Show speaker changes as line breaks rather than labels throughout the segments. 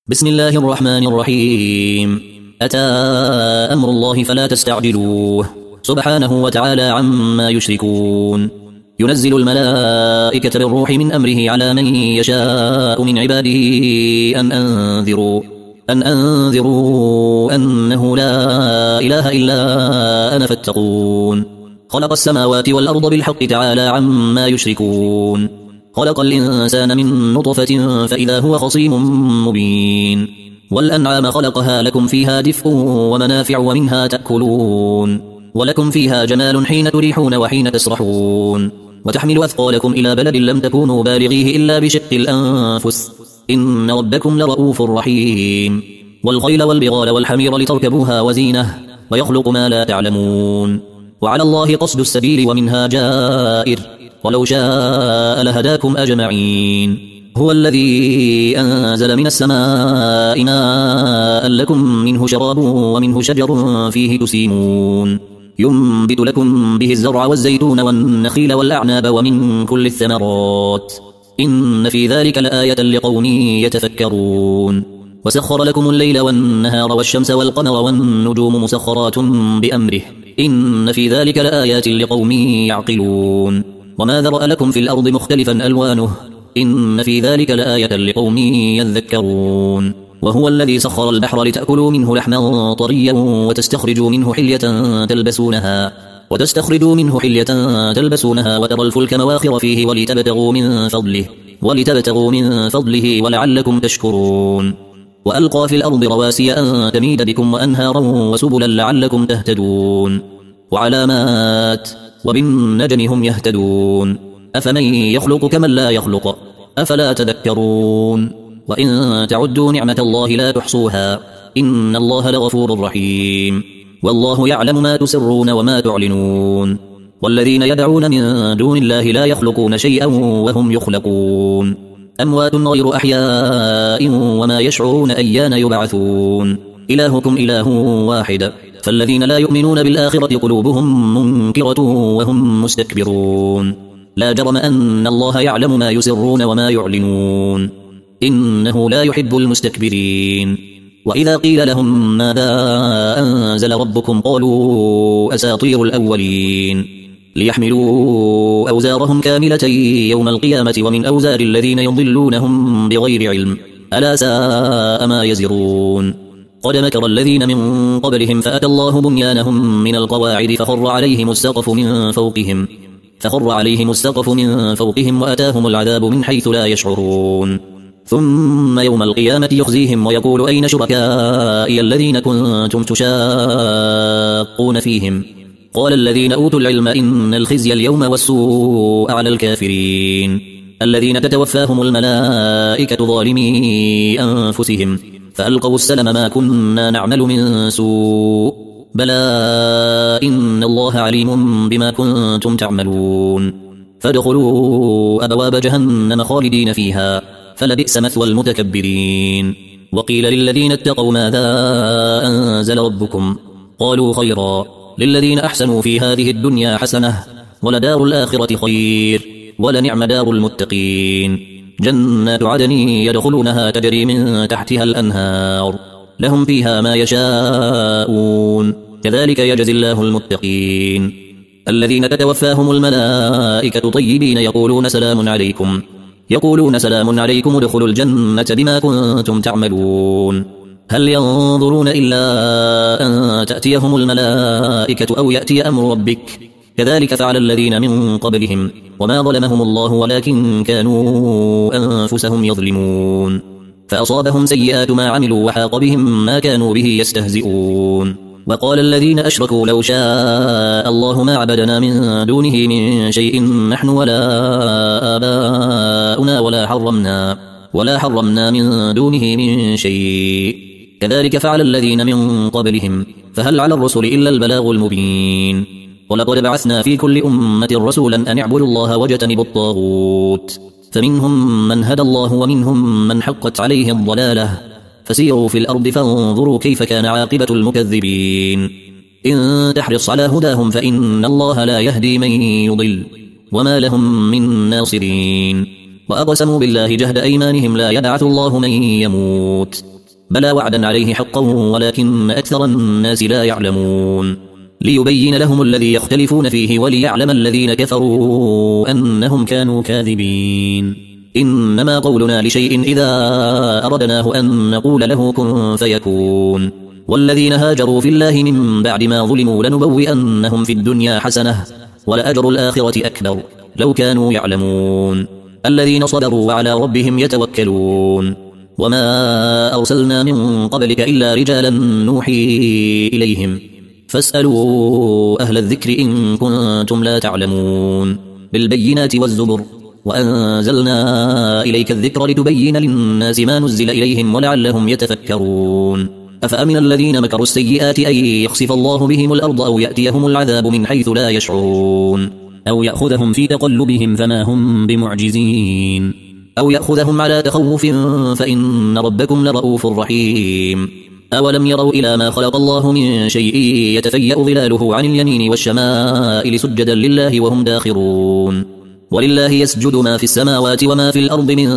بسم الله الرحمن الرحيم. أتى أمر الله فلا تستعجلوه سبحانه وتعالى عما يشركون. ينزل الملائكة بالروح من أمره على من يشاء من عباده أن أنذروا أنه لا إله إلا أنا فاتقون. خلق السماوات والأرض بالحق تعالى عما يشركون. خلق الإنسان من نطفة فإذا هو خصيم مبين. والأنعام خلقها لكم فيها دفء ومنافع ومنها تأكلون ولكم فيها جمال حين تريحون وحين تسرحون وتحمل أثقالكم إلى بلد لم تكونوا بالغيه إلا بشق الأنفس إن ربكم لرؤوف رحيم. والخيل والبغال والحمير لتركبوها وزينة ويخلق ما لا تعلمون. وعلى الله قصد السبيل ومنها جائر ولو شاء لهداكم أجمعين. هو الذي أنزل من السماء ماء لكم منه شراب ومنه شجر فيه تسيمون. ينبت لكم به الزرع والزيتون والنخيل والأعناب ومن كل الثمرات إن في ذلك لآية لقوم يتفكرون. وسخر لكم الليل والنهار والشمس والقمر والنجوم مسخرات بأمره إن في ذلك لآيات لقوم يعقلون. وما ذرأ لكم في الأرض مختلفا ألوانه إن في ذلك لآية لقوم يذكرون. وهو الذي سخر البحر لتأكلوا منه لحما طريا وتستخرجوا منه حلية تلبسونها وترى الفلك مواخر فيه ولتبتغوا من فضله ولعلكم تشكرون. وألقى في الأرض رواسي أن تميد بكم وأنهارا وسبلا لعلكم تهتدون. وعلامات وبالنجم هم يهتدون. أفمن يخلق كمن لا يخلق أفلا تذكرون. وإن تعدوا نعمة الله لا تحصوها إن الله لغفور رحيم. والله يعلم ما تسرون وما تعلنون. والذين يدعون من دون الله لا يخلقون شيئا وهم يخلقون. أموات غير أحياء وما يشعرون أيان يبعثون. إلهكم إله واحد فالذين لا يؤمنون بالآخرة قلوبهم منكرة وهم مستكبرون. لا جرم أن الله يعلم ما يسرون وما يعلنون إنه لا يحب المستكبرين. وإذا قيل لهم ماذا أنزل ربكم قالوا أساطير الأولين ليحملوا أوزارهم كاملة يوم القيامة ومن أوزار الذين يضلونهم بغير علم ألا ساء ما يزرون. قد مكر الذين من قبلهم فأتى الله بنيانهم من القواعد فخر عليهم السقف من فوقهم وأتاهم العذاب من حيث لا يشعرون. ثم يوم القيامة يخزيهم ويقول أين شركائي الذين كنتم تشاقون فيهم قال الذين أوتوا العلم إن الخزي اليوم والسوء على الكافرين الذين تتوفاهم الملائكة ظالمي أنفسهم فألقوا السلم ما كنا نعمل من سوء بلى إن الله عليم بما كنتم تعملون. فادخلوا أبواب جهنم خالدين فيها فلبئس مثوى المتكبرين. وقيل للذين اتقوا ماذا أنزل ربكم قالوا خيرا للذين أحسنوا في هذه الدنيا حسنة ولدار الآخرة خير ولنعم دار المتقين. جنات عدن يدخلونها تجري من تحتها الأنهار لهم فيها ما يشاءون كذلك يجزي الله المتقين. الذين تتوفاهم الملائكة طيبين يقولون سلام عليكم ادخلوا الجنة بما كنتم تعملون. هل ينظرون إلا أن تأتيهم الملائكة أو يأتي أمر ربك كذلك فعل الذين من قبلهم وما ظلمهم الله ولكن كانوا أنفسهم يظلمون. فأصابهم سيئات ما عملوا وحاق بهم ما كانوا به يستهزئون. وقال الذين أشركوا لو شاء الله ما عبدنا من دونه من شيء نحن ولا آباؤنا ولا حرمنا من دونه من شيء كذلك فعل الذين من قبلهم فهل على الرسل إلا البلاغ المبين. ولقد بعثنا في كل أمة رسولا أن اعبدوا الله واجتنبوا الطاغوت فمنهم من هدى الله ومنهم من حقت عليه الضلالة فسيروا في الأرض فانظروا كيف كان عاقبة المكذبين. إن تحرص على هداهم فإن الله لا يهدي من يضل وما لهم من ناصرين. وأقسموا بالله جهد أيمانهم لا يبعث الله من يموت بلى وعدا عليه حقا ولكن أكثر الناس لا يعلمون ليبين لهم الذي يختلفون فيه وليعلم الذين كفروا أنهم كانوا كاذبين إنما قولنا لشيء إذا أردناه أن نقول له كن فيكون والذين هاجروا في الله من بعد ما ظلموا لنبوئنهم في الدنيا حسنة ولأجر الآخرة أكبر لو كانوا يعلمون الذين صبروا وعلى ربهم يتوكلون وما أرسلنا من قبلك إلا رجالا نوحي إليهم فاسألوا أهل الذكر إن كنتم لا تعلمون بالبينات والزبر وأنزلنا إليك الذكر لتبين للناس ما نزل إليهم ولعلهم يتفكرون أفأمن الذين مكروا السيئات أن يخسف الله بهم الأرض أو يأتيهم العذاب من حيث لا يشعرون أو يأخذهم في تقلبهم فما هم بمعجزين أو يأخذهم على تخوف فإن ربكم لرؤوف رحيم أولم يروا إلى ما خلق الله من شيء يتفيأ ظلاله عن اليمين والشمائل سجدا لله وهم داخرون ولله يسجد ما في السماوات وما في الأرض من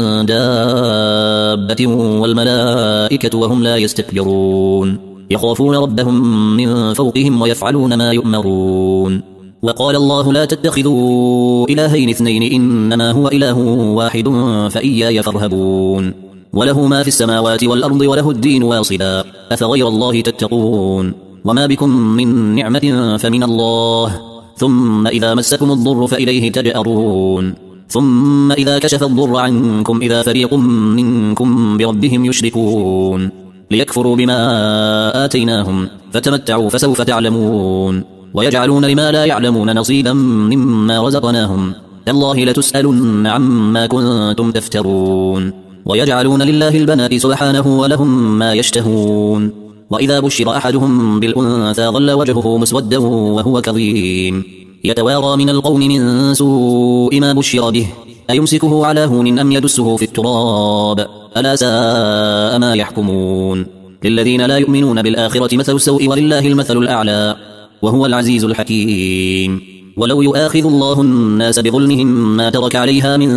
دابة والملائكة وهم لا يستكبرون يخافون ربهم من فوقهم ويفعلون ما يؤمرون وقال الله لا تتخذوا إلهين اثنين إنما هو إله واحد فإياي فارهبون وله ما في السماوات والأرض وله الدين واصلا أفغير الله تتقون وما بكم من نعمة فمن الله ثم إذا مسكم الضر فإليه تجأرون ثم إذا كشف الضر عنكم إذا فريق منكم بربهم يشركون ليكفروا بما آتيناهم فتمتعوا فسوف تعلمون ويجعلون لما لا يعلمون نصيبا مما رزقناهم تالله لتسألن عما كنتم تفترون ويجعلون لله البنات سبحانه ولهم ما يشتهون وإذا بشر أحدهم بالأنثى ظل وجهه مسودا وهو كظيم يتوارى من القوم من سوء ما بشر به أيمسكه على هون أم يدسه في التراب ألا ساء ما يحكمون للذين لا يؤمنون بالآخرة مثل السوء ولله المثل الأعلى وهو العزيز الحكيم ولو يؤاخذ الله الناس بظلمهم ما ترك عليها من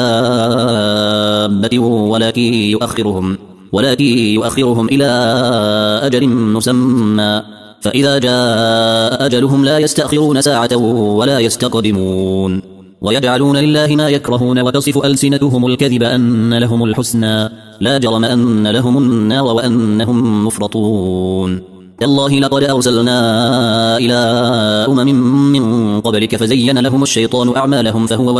دابة ولكن يؤخرهم إلى أجل مسمى فإذا جاء أجلهم لا يستأخرون ساعة ولا يستقدمون ويجعلون لله ما يكرهون وتصف ألسنتهم الكذب أن لهم الحسنى لا جرم أن لهم النار وأنهم مفرطون تالله لقد أرسلنا إلى من قبلك فزين لهم الشيطان أعمالهم فهو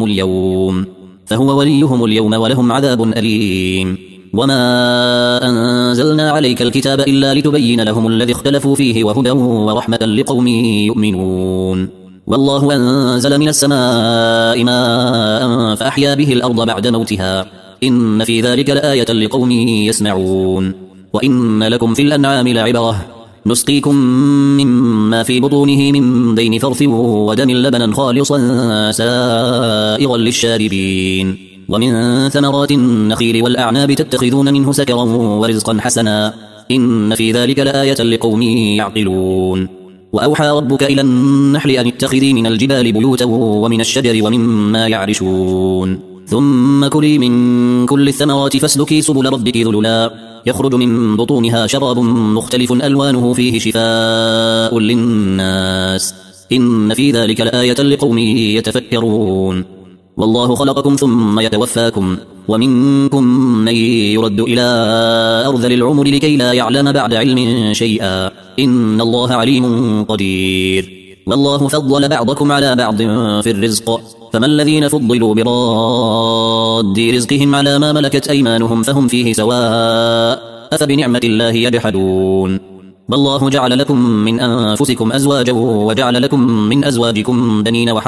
وليهم اليوم ولهم عذاب أليم وما أنزلنا عليك الكتاب إلا لتبين لهم الذي اختلفوا فيه وهدى ورحمة لقوم يؤمنون والله أنزل من السماء ماء فأحيا به الأرض بعد موتها إن في ذلك لآية لقوم يسمعون وإن لكم في الأنعام لعبرة نسقيكم مما في بطونه من بين فرث ودم لبنا خالصا سائغا للشاربين ومن ثمرات النخيل والأعناب تتخذون منه سكرا ورزقا حسنا إن في ذلك لآية لقوم يعقلون وأوحى ربك إلى النحل أن اتخذي من الجبال بيوتا ومن الشجر ومما يعرشون ثم كلي من كل الثمرات فاسلكي سبل ربك ذللا يخرج من بطونها شراب مختلف ألوانه فيه شفاء للناس إن في ذلك لآية لقوم يتفكرون والله خلقكم ثم يتوفاكم ومنكم من يرد إلى أرذل العمر لكي لا يعلم بعد علم شيئا إن الله عليم قدير والله فضل بعضكم على بعض في الرزق فما الذين فضلوا براد رزقهم على ما ملكت أيمانهم فهم فيه سواء أفبنعمة الله يجحدون والله جعل لكم من أنفسكم أزواجا وجعل لكم من أزواجكم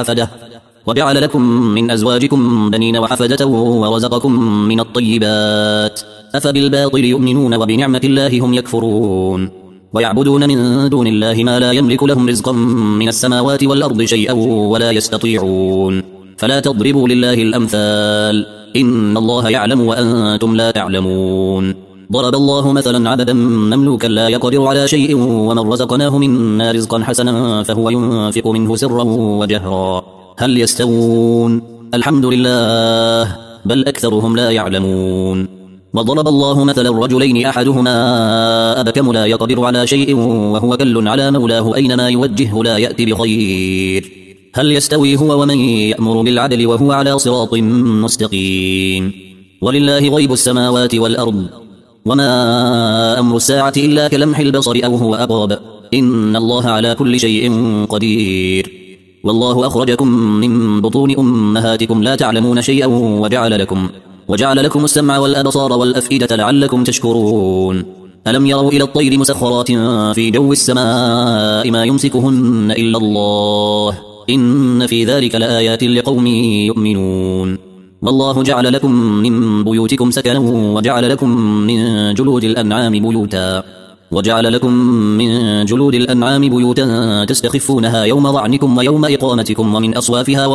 بنين وحفدة ورزقكم من الطيبات أفبالباطل يؤمنون وبنعمة الله هم يكفرون ويعبدون من دون الله ما لا يملك لهم رزقا من السماوات والأرض شيئا ولا يستطيعون فلا تضربوا لله الأمثال إن الله يعلم وأنتم لا تعلمون ضرب الله مثلا عبدا مملوكا لا يقدر على شيء ومن رزقناه منا رزقا حسنا فهو ينفق منه سرا وجهرا هل يستوون الحمد لله بل أكثرهم لا يعلمون وضرب الله مثلا الرجلين أحدهما أبكم لا يقدر على شيء وهو كل على مولاه أينما يوجهه لا يأتي بخير هل يستوي هو ومن يأمر بالعدل وهو على صراط مستقيم ولله غيب السماوات والأرض وما أمر الساعة إلا كلمح البصر أو هو أقرب إن الله على كل شيء قدير والله أخرجكم من بطون أمهاتكم لا تعلمون شيئا وجعل لكم السمع والأبصار والأفئدة لعلكم تشكرون ألم يروا إلى الطير مسخرات في جو السماء ما يمسكهن إلا الله إن في ذلك لآيات لقوم يؤمنون والله جعل لكم من بيوتكم سكنا وجعل لكم من جلود الأنعام بيوتا تستخفونها يوم ظعنكم ويوم إقامتكم ومن أصوافها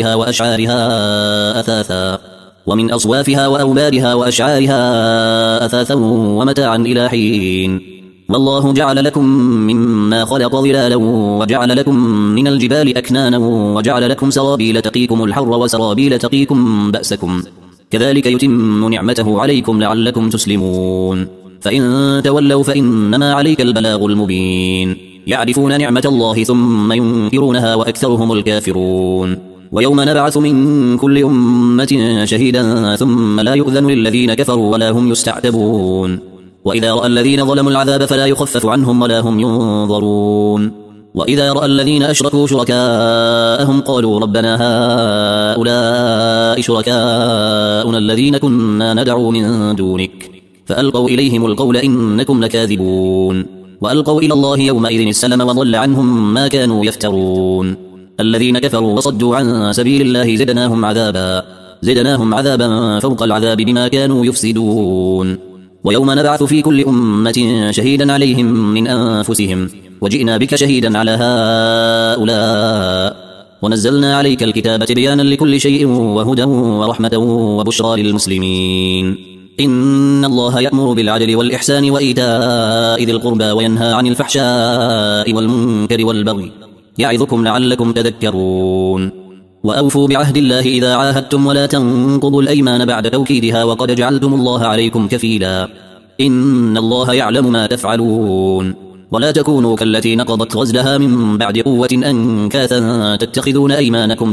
وأوبارها وأشعارها أثاثا ومتاعا إلى حين والله جعل لكم مما خلق ظلالا وجعل لكم من الجبال أكنانا وجعل لكم سرابيل تقيكم الحر وسرابيل تقيكم بأسكم كذلك يتم نعمته عليكم لعلكم تسلمون فإن تولوا فإنما عليك البلاغ المبين يعرفون نعمة الله ثم ينكرونها وأكثرهم الكافرون ويوم نبعث من كل أمة شهيدا ثم لا يؤذن للذين كفروا ولا هم يستعتبون وإذا رأى الذين ظلموا العذاب فلا يخفف عنهم ولا هم ينظرون وإذا رأى الذين أشركوا شركاءهم قالوا ربنا هؤلاء شركاؤنا الذين كنا ندعو من دونك فألقوا إليهم القول إنكم لكاذبون وألقوا إلى الله يومئذ السلم وضل عنهم ما كانوا يفترون الذين كفروا وصدوا عن سبيل الله زدناهم عذابا فوق العذاب بما كانوا يفسدون ويوم نبعث في كل أمة شهيدا عليهم من أنفسهم وجئنا بك شهيدا على هؤلاء ونزلنا عليك الكتاب بيانا لكل شيء وهدى ورحمة وبشرى للمسلمين إن الله يأمر بالعدل والإحسان وإيتاء ذي القربى وينهى عن الفحشاء والمنكر والبغي يعظكم لعلكم تذكرون وأوفوا بعهد الله إذا عاهدتم ولا تنقضوا الأيمان بعد توكيدها وقد جعلتم الله عليكم كفيلا إن الله يعلم ما تفعلون ولا تكونوا كالتي نقضت غزلها من بعد قوة أنكاثا تتخذون أيمانكم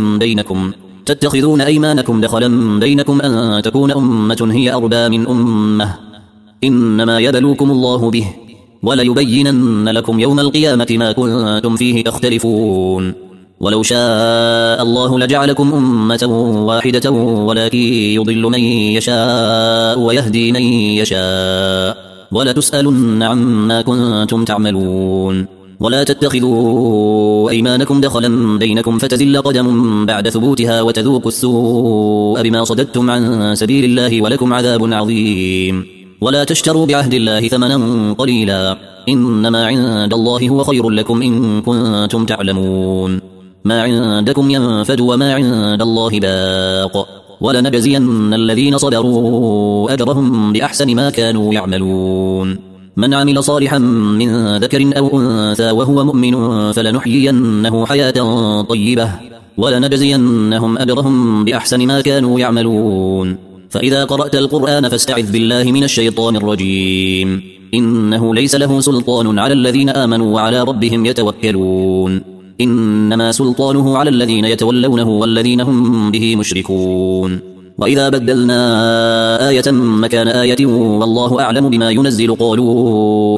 دخلا بينكم أن تكون أمة هي أربى من أمة إنما يبلوكم الله به وليبينن لكم يوم القيامة ما كنتم فيه تختلفون ولو شاء الله لجعلكم أمة واحدة ولكن يضل من يشاء ويهدي من يشاء ولتسألن عما كنتم تعملون ولا تتخذوا أيمانكم دخلا بينكم فتزل قدم بعد ثبوتها وتذوقوا السوء بما صددتم عن سبيل الله ولكم عذاب عظيم ولا تشتروا بعهد الله ثمنا قليلا إنما عند الله هو خير لكم إن كنتم تعلمون ما عندكم ينفد وما عند الله باق ولنجزين الذين صبروا أجرهم بأحسن ما كانوا يعملون من عمل صالحا من ذكر أو أنثى وهو مؤمن فلنحيينه حياة طيبة ولنجزينهم أجرهم بأحسن ما كانوا يعملون فإذا قرأت القرآن فاستعذ بالله من الشيطان الرجيم إنه ليس له سلطان على الذين آمنوا وعلى ربهم يتوكلون إنما سلطانه على الذين يتولونه والذين هم به مشركون وإذا بدلنا آية مكان آية والله أعلم بما ينزل قالوا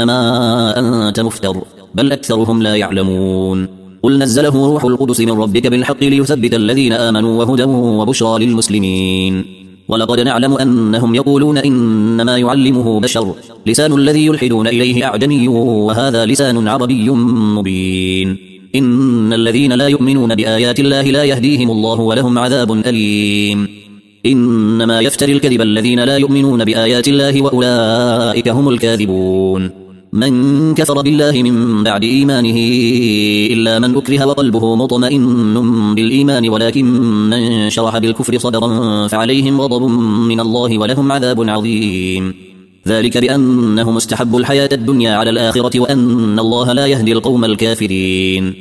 إنما أنت مفتر بل أكثرهم لا يعلمون قل نزله روح القدس من ربك بالحق ليثبت الذين آمنوا وهدى وبشرى للمسلمين ولقد نعلم أنهم يقولون إنما يعلمه بشر لسان الذي يلحدون إليه أعجمي وهذا لسان عربي مبين إن الذين لا يؤمنون بآيات الله لا يهديهم الله ولهم عذاب أليم إنما يفتري الكذب الذين لا يؤمنون بآيات الله وأولئك هم الكاذبون من كفر بالله من بعد إيمانه إلا من أكره وقلبه مطمئن بالإيمان ولكن من شرح بالكفر صدرا فعليهم غضب من الله ولهم عذاب عظيم ذلك بأنهم استحبوا الحياة الدنيا على الآخرة وأن الله لا يهدي القوم الكافرين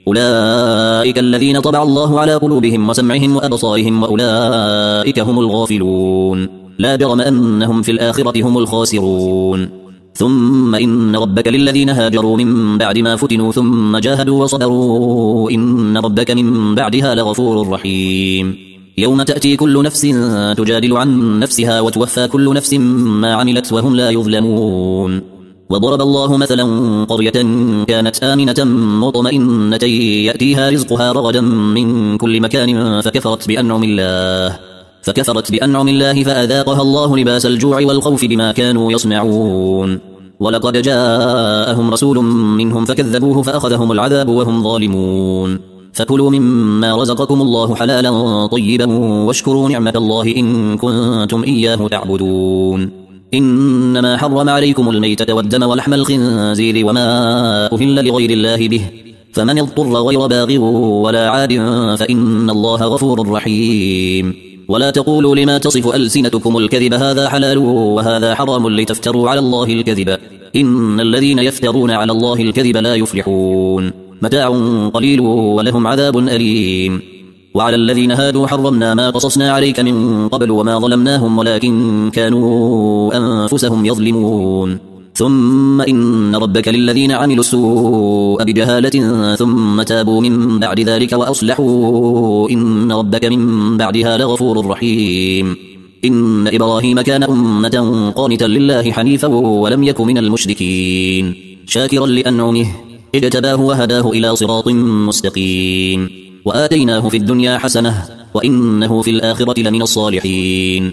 أولئك الذين طبع الله على قلوبهم وسمعهم وأبصارهم وأولئك هم الغافلون لا جرم أنهم في الآخرة هم الخاسرون. ثم إن ربك للذين هاجروا من بعد ما فتنوا ثم جاهدوا وصبروا إن ربك من بعدها لغفور رحيم. يوم تأتي كل نفس تجادل عن نفسها وتوفى كل نفس ما عملت وهم لا يظلمون. وضرب الله مثلا قرية كانت آمنة مطمئنة يأتيها رزقها رغدا من كل مكان فكفرت بأنعم الله فأذاقها الله لباس الجوع والخوف بما كانوا يصنعون. ولقد جاءهم رسول منهم فكذبوه فأخذهم العذاب وهم ظالمون. فكلوا مما رزقكم الله حلالا طيبا واشكروا نعمة الله إن كنتم إياه تعبدون. إنما حرم عليكم الميتة والدم ولحم الخنزير وما أهل لغير الله به فمن اضطر غير باغ ولا عاد فإن الله غفور رحيم. ولا تقولوا لما تصف ألسنتكم الكذب هذا حلال وهذا حرام لتفتروا على الله الكذب إن الذين يفترون على الله الكذب لا يفلحون. متاع قليل ولهم عذاب أليم. وعلى الذين هادوا حرمنا ما قصصنا عليك من قبل وما ظلمناهم ولكن كانوا أنفسهم يظلمون. ثم إن ربك للذين عملوا السوء بجهالة ثم تابوا من بعد ذلك وأصلحوا إن ربك من بعدها لغفور رحيم. إن إبراهيم كان أمة قانتا لله حنيفا ولم يك من المشركين شاكرا لأنعمه اجتباه وهداه إلى صراط مستقيم. وآتيناه في الدنيا حسنة وإنه في الآخرة لمن الصالحين.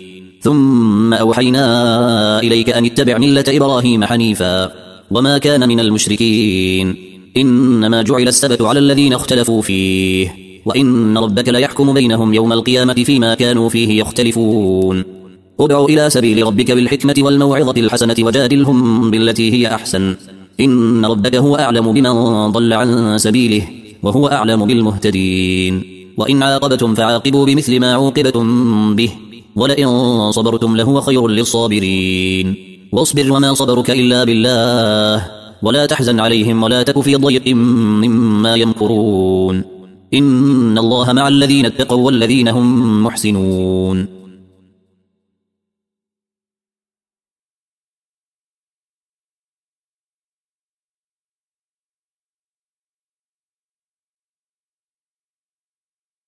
ثم أوحينا إليك أن اتبع ملة إبراهيم حنيفا وما كان من المشركين. إنما جعل السبت على الذين اختلفوا فيه وإن ربك ليحكم بينهم يوم القيامة فيما كانوا فيه يختلفون. ادع إلى سبيل ربك بالحكمة والموعظة الحسنة وجادلهم بالتي هي أحسن إن ربك هو أعلم بمن ضل عن سبيله وهو أعلم بالمهتدين. وإن عاقبتم فعاقبوا بمثل ما عوقبتم به ولئن صبرتم لهو خير للصابرين. واصبر وما صبرك إلا بالله ولا تحزن عليهم ولا تك في ضيق مما يمكرون. إن الله مع الذين اتقوا والذين هم محسنون.